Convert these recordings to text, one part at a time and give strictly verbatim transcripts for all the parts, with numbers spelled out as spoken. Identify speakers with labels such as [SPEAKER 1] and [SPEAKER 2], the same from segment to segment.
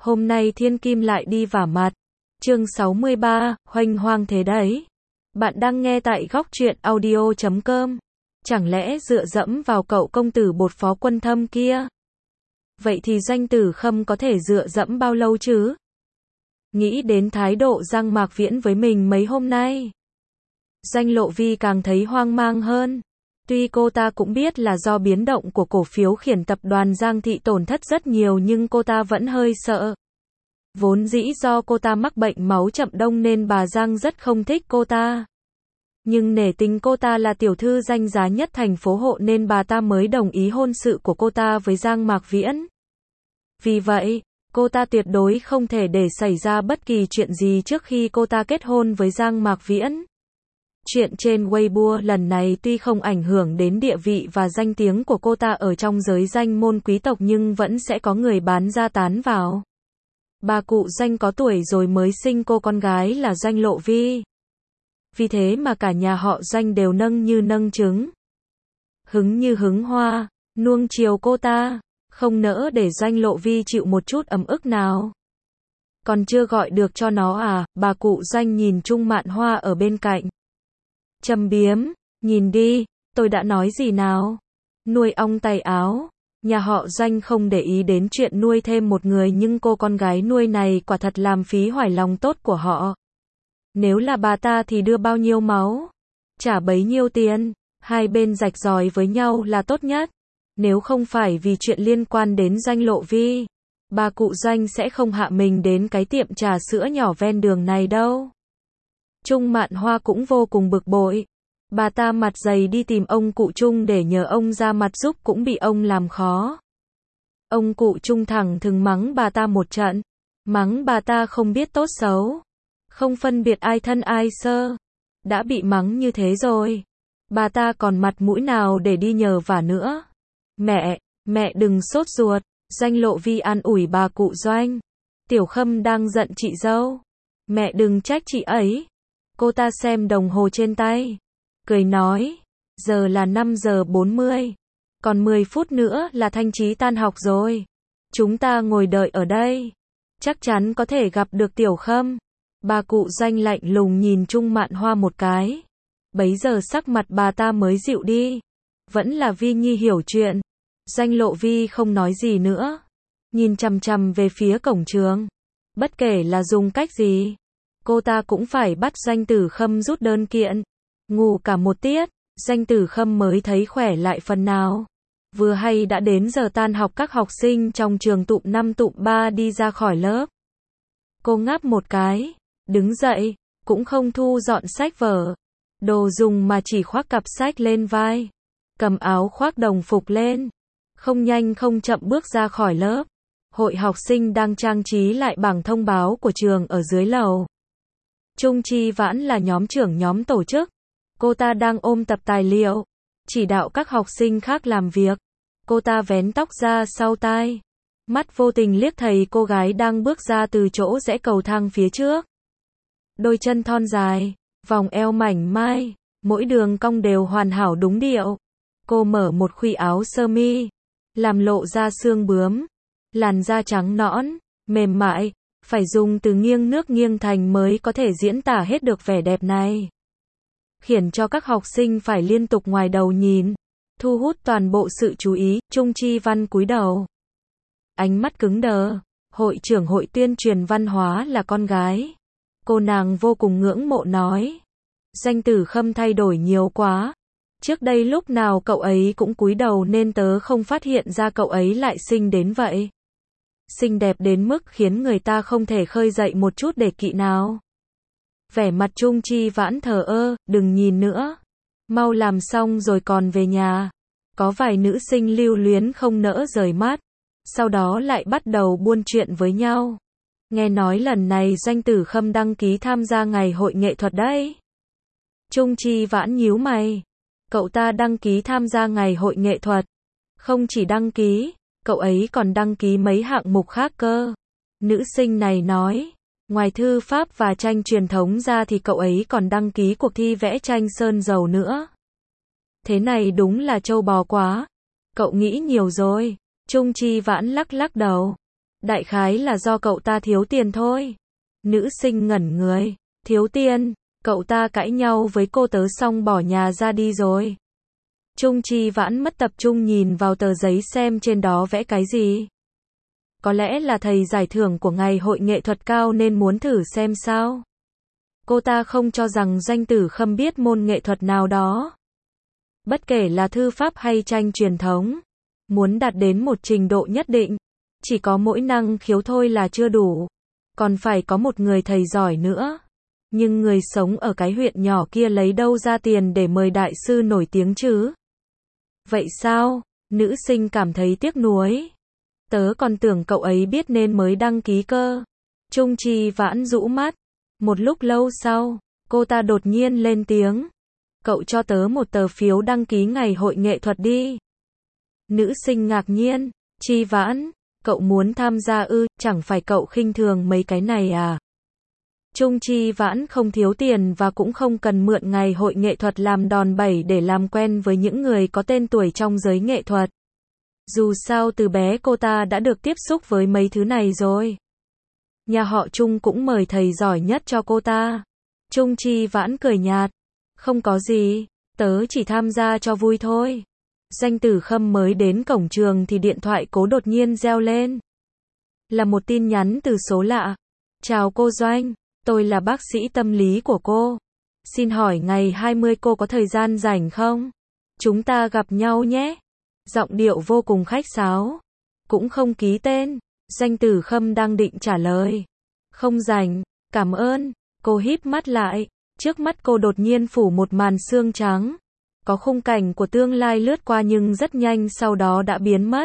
[SPEAKER 1] Hôm nay thiên kim lại đi vả mặt. Chương sáu mươi ba, hoành hoang thế đấy. Bạn đang nghe tại góc truyện audio chấm com. Chẳng lẽ dựa dẫm vào cậu công tử bột phó Quân Thâm kia? Vậy thì Doanh Tử Khâm có thể dựa dẫm bao lâu chứ? Nghĩ đến thái độ Giang Mạc Viễn với mình mấy hôm nay, Doanh Lộ Vi càng thấy hoang mang hơn. Tuy cô ta cũng biết là do biến động của cổ phiếu khiến tập đoàn Giang Thị tổn thất rất nhiều, nhưng cô ta vẫn hơi sợ. Vốn dĩ do cô ta mắc bệnh máu chậm đông nên bà Giang rất không thích cô ta. Nhưng nể tình cô ta là tiểu thư danh giá nhất thành phố Hộ nên bà ta mới đồng ý hôn sự của cô ta với Giang Mạc Viễn. Vì vậy, cô ta tuyệt đối không thể để xảy ra bất kỳ chuyện gì trước khi cô ta kết hôn với Giang Mạc Viễn. Chuyện trên Weibo lần này tuy không ảnh hưởng đến địa vị và danh tiếng của cô ta ở trong giới danh môn quý tộc nhưng vẫn sẽ có người bán ra tán vào. Bà cụ Doanh có tuổi rồi mới sinh cô con gái là Doanh Lộ Vi. Vì thế mà cả nhà họ Doanh đều nâng như nâng trứng, hứng như hứng hoa, nuông chiều cô ta, không nỡ để Doanh Lộ Vi chịu một chút ấm ức nào. Còn chưa gọi được cho nó à? Bà cụ Doanh nhìn Trung Mạn Hoa ở bên cạnh, châm biếm, nhìn đi, tôi đã nói gì nào? Nuôi ong tay áo. Nhà họ Doanh không để ý đến chuyện nuôi thêm một người, nhưng cô con gái nuôi này quả thật làm phí hoài lòng tốt của họ. Nếu là bà ta thì đưa bao nhiêu máu, trả bấy nhiêu tiền, hai bên rạch ròi với nhau là tốt nhất. Nếu không phải vì chuyện liên quan đến Doanh Lộ Vi, bà cụ Doanh sẽ không hạ mình đến cái tiệm trà sữa nhỏ ven đường này đâu. Trung Mạn Hoa cũng vô cùng bực bội. Bà ta mặt dày đi tìm ông cụ Trung để nhờ ông ra mặt giúp cũng bị ông làm khó. Ông cụ Trung thẳng thừng mắng bà ta một trận. Mắng bà ta không biết tốt xấu, không phân biệt ai thân ai sơ. Đã bị mắng như thế rồi, bà ta còn mặt mũi nào để đi nhờ vả nữa. Mẹ, mẹ đừng sốt ruột. Doanh Lộ Vi an ủi bà cụ Doanh. Tiểu Khâm đang giận chị dâu. Mẹ đừng trách chị ấy. Cô ta xem đồng hồ trên tay, cười nói, giờ là năm giờ bốn mươi, còn mười phút nữa là Thanh Chí tan học rồi. Chúng ta ngồi đợi ở đây, chắc chắn có thể gặp được Tiểu Khâm. Bà cụ Doanh lạnh lùng nhìn Trung Mạn Hoa một cái. Bấy giờ sắc mặt bà ta mới dịu đi. Vẫn là Vi Nhi hiểu chuyện. Doanh Lộ Vi không nói gì nữa, nhìn chằm chằm về phía cổng trường. Bất kể là dùng cách gì, cô ta cũng phải bắt Doanh Tử Khâm rút đơn kiện. Ngủ cả một tiết, Doanh Tử Khâm mới thấy khỏe lại phần nào. Vừa hay đã đến giờ tan học, các học sinh trong trường tụm năm tụm ba đi ra khỏi lớp. Cô ngáp một cái, đứng dậy, cũng không thu dọn sách vở, đồ dùng mà chỉ khoác cặp sách lên vai, cầm áo khoác đồng phục lên, không nhanh không chậm bước ra khỏi lớp. Hội học sinh đang trang trí lại bảng thông báo của trường ở dưới lầu. Trung Chi Vãn là nhóm trưởng nhóm tổ chức. Cô ta đang ôm tập tài liệu, chỉ đạo các học sinh khác làm việc. Cô ta vén tóc ra sau tai, mắt vô tình liếc thấy cô gái đang bước ra từ chỗ rẽ cầu thang phía trước. Đôi chân thon dài, vòng eo mảnh mai, mỗi đường cong đều hoàn hảo đúng điệu. Cô mở một khuy áo sơ mi, làm lộ ra xương bướm, làn da trắng nõn, mềm mại, phải dùng từ nghiêng nước nghiêng thành mới có thể diễn tả hết được vẻ đẹp này, khiến cho các học sinh phải liên tục ngoái đầu nhìn, thu hút toàn bộ sự chú ý. Trung Chi Văn cúi đầu, ánh mắt cứng đờ. Hội trưởng hội tuyên truyền văn hóa là con gái cô, nàng vô cùng ngưỡng mộ, nói, Doanh Tử Khâm thay đổi nhiều quá. Trước đây lúc nào cậu ấy cũng cúi đầu nên tớ không phát hiện ra cậu ấy lại xinh đến vậy. Xinh đẹp đến mức khiến người ta không thể khơi dậy một chút để kỵ nào. Vẻ mặt Trung Chi Vãn thờ ơ, đừng nhìn nữa, mau làm xong rồi còn về nhà. Có vài nữ sinh lưu luyến không nỡ rời mắt, sau đó lại bắt đầu buôn chuyện với nhau. Nghe nói lần này Doanh Tử Khâm đăng ký tham gia ngày hội nghệ thuật đấy. Trung Chi Vãn nhíu mày. Cậu ta đăng ký tham gia ngày hội nghệ thuật? Không chỉ đăng ký, cậu ấy còn đăng ký mấy hạng mục khác cơ. Nữ sinh này nói, ngoài thư pháp và tranh truyền thống ra thì cậu ấy còn đăng ký cuộc thi vẽ tranh sơn dầu nữa. Thế này đúng là trâu bò quá. Cậu nghĩ nhiều rồi. Trung Chi Vãn lắc lắc đầu. Đại khái là do cậu ta thiếu tiền thôi. Nữ sinh ngẩn người. Thiếu tiền, cậu ta cãi nhau với cô tớ xong bỏ nhà ra đi rồi. Trung Chi Vãn mất tập trung nhìn vào tờ giấy xem trên đó vẽ cái gì. Có lẽ là thầy giải thưởng của ngày hội nghệ thuật cao nên muốn thử xem sao. Cô ta không cho rằng Doanh Tử Khâm biết môn nghệ thuật nào đó. Bất kể là thư pháp hay tranh truyền thống, muốn đạt đến một trình độ nhất định, chỉ có mỗi năng khiếu thôi là chưa đủ. Còn phải có một người thầy giỏi nữa. Nhưng người sống ở cái huyện nhỏ kia lấy đâu ra tiền để mời đại sư nổi tiếng chứ? Vậy sao? Nữ sinh cảm thấy tiếc nuối. Tớ còn tưởng cậu ấy biết nên mới đăng ký cơ. Trung Chi Vãn rũ mắt. Một lúc lâu sau, cô ta đột nhiên lên tiếng. Cậu cho tớ một tờ phiếu đăng ký ngày hội nghệ thuật đi. Nữ sinh ngạc nhiên. Chi Vãn, cậu muốn tham gia ư, chẳng phải cậu khinh thường mấy cái này à? Trung Chi Vãn không thiếu tiền và cũng không cần mượn ngày hội nghệ thuật làm đòn bẩy để làm quen với những người có tên tuổi trong giới nghệ thuật. Dù sao từ bé cô ta đã được tiếp xúc với mấy thứ này rồi. Nhà họ Trung cũng mời thầy giỏi nhất cho cô ta. Trung Chi Vãn cười nhạt. Không có gì, tớ chỉ tham gia cho vui thôi. Doanh Tử Khâm mới đến cổng trường thì điện thoại cố đột nhiên reo lên. Là một tin nhắn từ số lạ. Chào cô Doanh, tôi là bác sĩ tâm lý của cô. Xin hỏi ngày hai mươi cô có thời gian rảnh không? Chúng ta gặp nhau nhé. Giọng điệu vô cùng khách sáo. Cũng không ký tên. Doanh Tử Khâm đang định trả lời. Không rảnh, cảm ơn. Cô híp mắt lại. Trước mắt cô đột nhiên phủ một màn sương trắng. Có khung cảnh của tương lai lướt qua nhưng rất nhanh sau đó đã biến mất.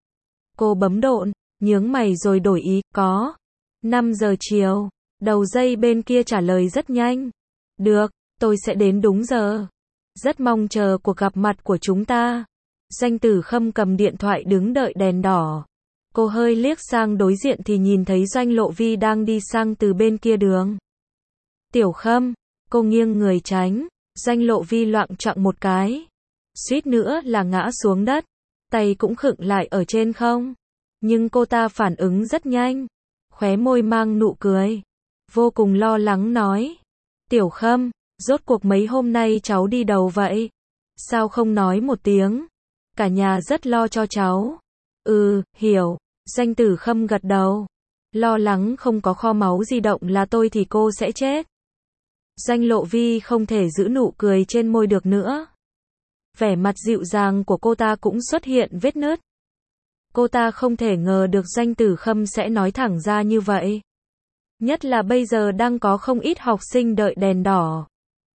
[SPEAKER 1] Cô bấm độn, nhướng mày rồi đổi ý, có. năm giờ chiều. Đầu dây bên kia trả lời rất nhanh. Được, tôi sẽ đến đúng giờ. Rất mong chờ cuộc gặp mặt của chúng ta. Doanh Tử Khâm cầm điện thoại đứng đợi đèn đỏ. Cô hơi liếc sang đối diện thì nhìn thấy Doanh Lộ Vi đang đi sang từ bên kia đường. Tiểu Khâm, cô nghiêng người tránh. Doanh Lộ Vi loạng choạng một cái. Suýt nữa là ngã xuống đất. Tay cũng khựng lại ở trên không. Nhưng cô ta phản ứng rất nhanh. Khóe môi mang nụ cười. Vô cùng lo lắng nói. Tiểu Khâm, rốt cuộc mấy hôm nay cháu đi đâu vậy? Sao không nói một tiếng? Cả nhà rất lo cho cháu. Ừ, hiểu. Doanh Tử Khâm gật đầu. Lo lắng không có kho máu di động là tôi thì cô sẽ chết. Doanh Lộ Vi không thể giữ nụ cười trên môi được nữa. Vẻ mặt dịu dàng của cô ta cũng xuất hiện vết nứt. Cô ta không thể ngờ được Doanh Tử Khâm sẽ nói thẳng ra như vậy. Nhất là bây giờ đang có không ít học sinh đợi đèn đỏ.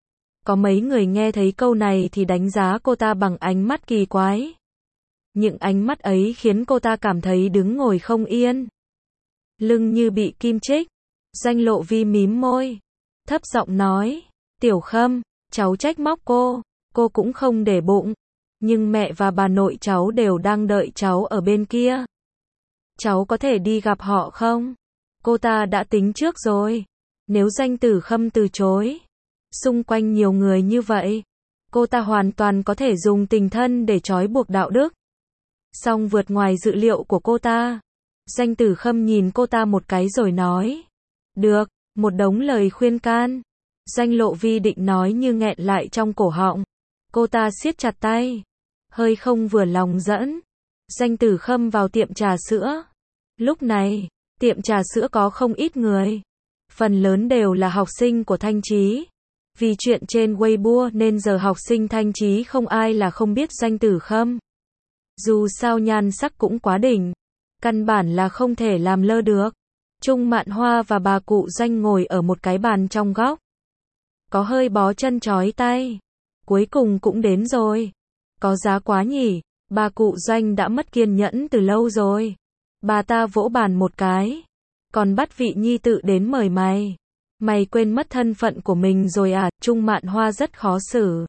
[SPEAKER 1] Có mấy người nghe thấy câu này thì đánh giá cô ta bằng ánh mắt kỳ quái. Những ánh mắt ấy khiến cô ta cảm thấy đứng ngồi không yên. Lưng như bị kim chích. Doanh Lộ Vi mím môi. Thấp giọng nói. Tiểu Khâm, cháu trách móc cô. Cô cũng không để bụng. Nhưng mẹ và bà nội cháu đều đang đợi cháu ở bên kia. Cháu có thể đi gặp họ không? Cô ta đã tính trước rồi. Nếu Doanh Tử Khâm từ chối. Xung quanh nhiều người như vậy. Cô ta hoàn toàn có thể dùng tình thân để trói buộc đạo đức. Song vượt ngoài dự liệu của cô ta. Doanh Tử Khâm nhìn cô ta một cái rồi nói. Được, một đống lời khuyên can. Doanh Lộ Vi định nói như nghẹn lại trong cổ họng. Cô ta siết chặt tay. Hơi không vừa lòng dẫn. Doanh Tử Khâm vào tiệm trà sữa. Lúc này, tiệm trà sữa có không ít người. Phần lớn đều là học sinh của Thanh Chí. Vì chuyện trên Weibo nên giờ học sinh Thanh Chí không ai là không biết Doanh Tử Khâm. Dù sao nhan sắc cũng quá đỉnh. Căn bản là không thể làm lơ được. Trung Mạn Hoa và bà cụ Doanh ngồi ở một cái bàn trong góc. Có hơi bó chân chói tay. Cuối cùng cũng đến rồi. Có giá quá nhỉ. Bà cụ Doanh đã mất kiên nhẫn từ lâu rồi. Bà ta vỗ bàn một cái. Còn bắt vị nhi tự đến mời mày. Mày quên mất thân phận của mình rồi à? Trung Mạn Hoa rất khó xử.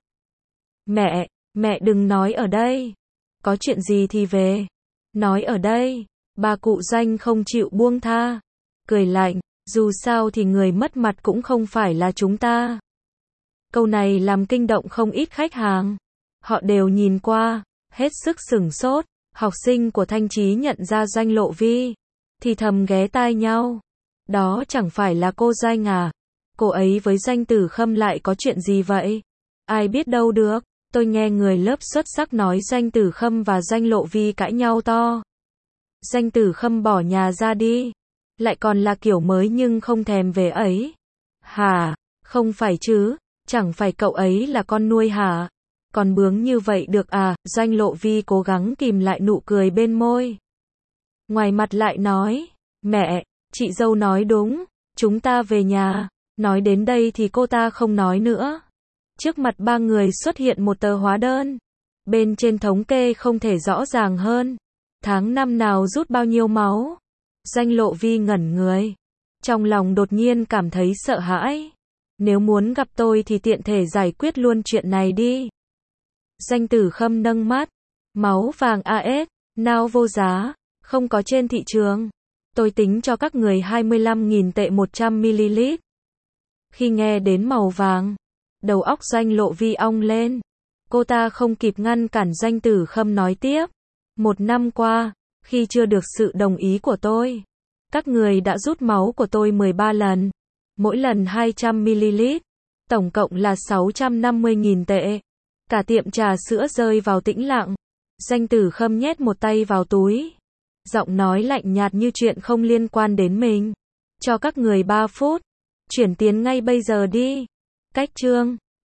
[SPEAKER 1] Mẹ, mẹ đừng nói ở đây. Có chuyện gì thì về. Nói ở đây. Bà cụ Doanh không chịu buông tha. Cười lạnh. Dù sao thì người mất mặt cũng không phải là chúng ta. Câu này làm kinh động không ít khách hàng. Họ đều nhìn qua. Hết sức sửng sốt. Học sinh của Thanh Chí nhận ra Doanh Lộ Vi. thì thầm ghé tai nhau. Đó chẳng phải là cô Doanh à? Cô ấy với Doanh Tử Khâm lại có chuyện gì vậy? Ai biết đâu được, tôi nghe người lớp xuất sắc nói Doanh Tử Khâm và Doanh Lộ Vi cãi nhau to. Doanh Tử Khâm bỏ nhà ra đi, lại còn là kiểu mới nhưng không thèm về ấy. Hả? Không phải chứ, chẳng phải cậu ấy là con nuôi hả? Còn bướng như vậy được à? Doanh Lộ Vi cố gắng kìm lại nụ cười bên môi. Ngoài mặt lại nói, mẹ, chị dâu nói đúng, chúng ta về nhà. Nói đến đây thì cô ta không nói nữa. Trước mặt ba người xuất hiện một tờ hóa đơn. Bên trên thống kê không thể rõ ràng hơn. Tháng năm nào rút bao nhiêu máu? Doanh Lộ Vi ngẩn người. Trong lòng đột nhiên cảm thấy sợ hãi. Nếu muốn gặp tôi thì tiện thể giải quyết luôn chuyện này đi. Doanh Tử Khâm nâng mắt. Máu vàng a ét, nào vô giá, không có trên thị trường. Tôi tính cho các người hai mươi lăm nghìn tệ một trăm mi li lít. Khi nghe đến màu vàng, đầu óc Doanh Lộ Vi ong lên. Cô ta không kịp ngăn cản Doanh Tử Khâm nói tiếp. Một năm qua, khi chưa được sự đồng ý của tôi, các người đã rút máu của tôi mười ba lần. Mỗi lần hai trăm mi li lít. Tổng cộng là sáu trăm năm mươi nghìn tệ. Cả tiệm trà sữa rơi vào tĩnh lặng. Doanh Tử Khâm nhét một tay vào túi. Giọng nói lạnh nhạt như chuyện không liên quan đến mình. Cho các người ba phút. Chuyển tiền ngay bây giờ đi. Cách chương.